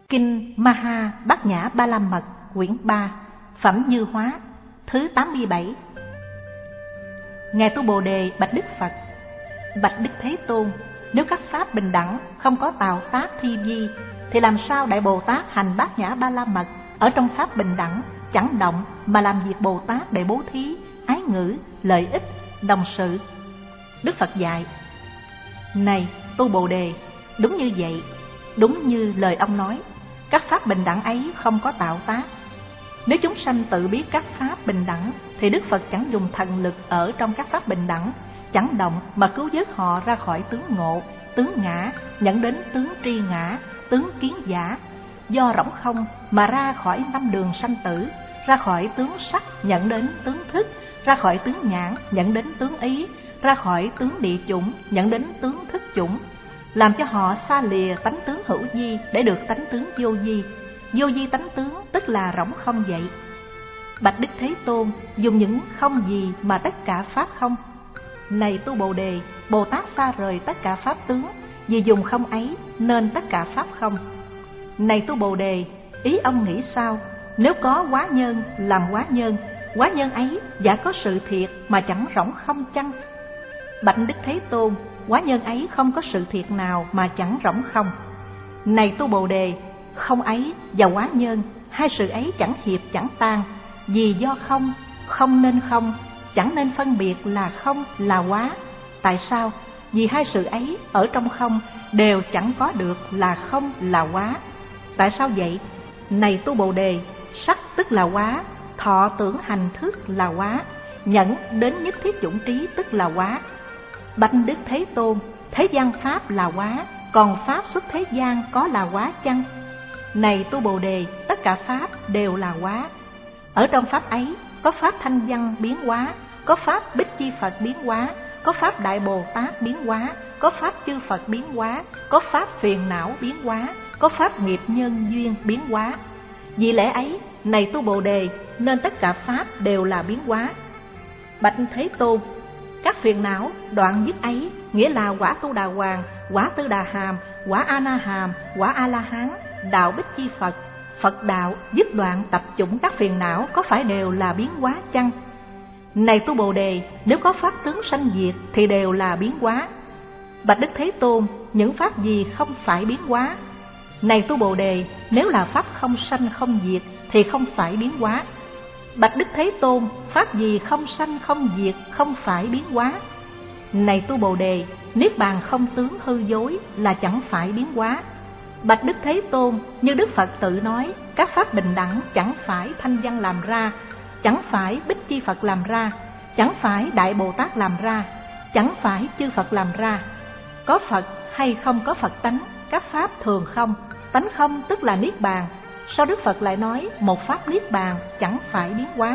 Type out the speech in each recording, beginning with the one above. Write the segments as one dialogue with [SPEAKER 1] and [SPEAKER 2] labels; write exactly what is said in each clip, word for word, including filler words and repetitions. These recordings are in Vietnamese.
[SPEAKER 1] Kinh Maha Bát Nhã Ba La Mật quyển ba, Phẩm Như Hóa, thứ tám mươi bảy. Ngài Tu Bồ Đề bạch Đức Phật: Bạch Đức Thế Tôn, nếu các pháp bình đẳng không có tạo tác thi vi, thì làm sao Đại Bồ Tát hành Bát Nhã Ba La Mật ở trong pháp bình đẳng, chẳng động mà làm việc Bồ Tát để bố thí, ái ngữ, lợi ích, đồng sự? Đức Phật dạy: Này Tu Bồ Đề, đúng như vậy, đúng như lời ông nói, các pháp bình đẳng ấy không có tạo tác. Nếu chúng sanh tự biết các pháp bình đẳng, thì Đức Phật chẳng dùng thần lực ở trong các pháp bình đẳng, chẳng động mà cứu vớt họ ra khỏi tướng ngộ, tướng ngã, nhận đến tướng tri ngã, tướng kiến giả, do rỗng không mà ra khỏi năm đường sanh tử, ra khỏi tướng sắc nhận đến tướng thức, ra khỏi tướng nhãn nhận đến tướng ý, ra khỏi tướng địa chủng nhận đến tướng thức chủng, làm cho họ xa lìa tánh tướng hữu vi để được tánh tướng vô vi. Vô vi tánh tướng tức là rỗng không vậy. Bạch Đức Thế Tôn, dùng những không gì mà tất cả pháp không? Này Tu Bồ Đề, Bồ Tát xa rời tất cả pháp tướng, vì dùng không ấy nên tất cả pháp không. Này Tu Bồ Đề, ý ông nghĩ sao? Nếu có hóa nhân làm hóa nhân, hóa nhân ấy giả có sự thiệt mà chẳng rỗng không chăng? Bạch Đức Thế Tôn, hóa nhân ấy không có sự thiệt nào mà chẳng rỗng không. Này Tu Bồ Đề, không ấy và hóa nhân, hai sự ấy chẳng hiệp chẳng tan, vì do không, không nên không, chẳng nên phân biệt là không là hóa. Tại sao? Vì hai sự ấy ở trong không đều chẳng có được là không là hóa. Tại sao vậy? Này Tu Bồ Đề, sắc tức là hóa, thọ tưởng hành thức là hóa, nhẫn đến nhất thiết chủng trí tức là hóa. Bạch Đức Thế Tôn, thế gian pháp là hóa, còn pháp xuất thế gian có là hóa chăng? Này Tu Bồ Đề, tất cả pháp đều là hóa. Ở trong pháp ấy có pháp thanh văn biến hóa, có pháp Bích Chi Phật biến hóa, có pháp Đại Bồ Tát biến hóa, có pháp chư Phật biến hóa, có pháp phiền não biến hóa, có pháp nghiệp nhân duyên biến hóa. Vì lẽ ấy, này Tu Bồ Đề, nên tất cả pháp đều là biến hóa. Bạch Thế Tôn, các phiền não đoạn dứt ấy nghĩa là quả Tu Đà Hoàng, quả Tư Đà Hàm, quả A Na Hàm, quả A La Hán, đạo Bích Chi Phật, Phật đạo dứt đoạn tập chủng các phiền não có phải đều là biến hóa chăng? Này Tu Bồ Đề, nếu có pháp tướng sanh diệt thì đều là biến hóa. Bạch Đức Thế Tôn, những pháp gì không phải biến hóa? Này Tu Bồ Đề, nếu là pháp không sanh không diệt thì không phải biến hóa. Bạch Đức Thế Tôn, pháp gì không sanh không diệt không phải biến hóa? Này Tu Bồ Đề, niết bàn không tướng hư dối là chẳng phải biến hóa. Bạch Đức Thế Tôn, như Đức Phật tự nói, các pháp bình đẳng chẳng phải thanh văn làm ra, chẳng phải Bích Chi Phật làm ra, chẳng phải Đại Bồ Tát làm ra, chẳng phải chư Phật làm ra. Có Phật hay không có Phật tánh, các pháp thường không, tánh không tức là niết bàn. Sao Đức Phật lại nói một pháp niết bàn chẳng phải biến hóa?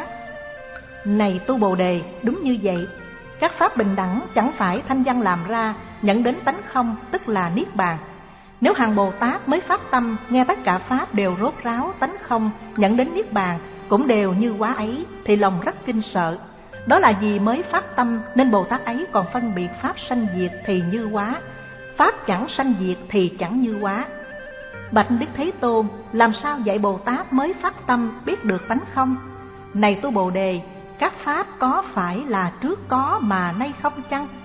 [SPEAKER 1] Này Tu Bồ Đề, đúng như vậy, các pháp bình đẳng chẳng phải thanh văn làm ra, nhận đến tánh không tức là niết bàn. Nếu hàng Bồ Tát mới phát tâm nghe tất cả pháp đều rốt ráo tánh không, nhận đến niết bàn cũng đều như hóa ấy, thì lòng rất kinh sợ. Đó là vì mới phát tâm nên Bồ Tát ấy còn phân biệt pháp sanh diệt thì như hóa, pháp chẳng sanh diệt thì chẳng như hóa. Bạch Đức Thế Tôn, làm sao dạy Bồ Tát mới phát tâm biết được tánh không? Này Tu Bồ Đề, các pháp có phải là trước có mà nay không chăng?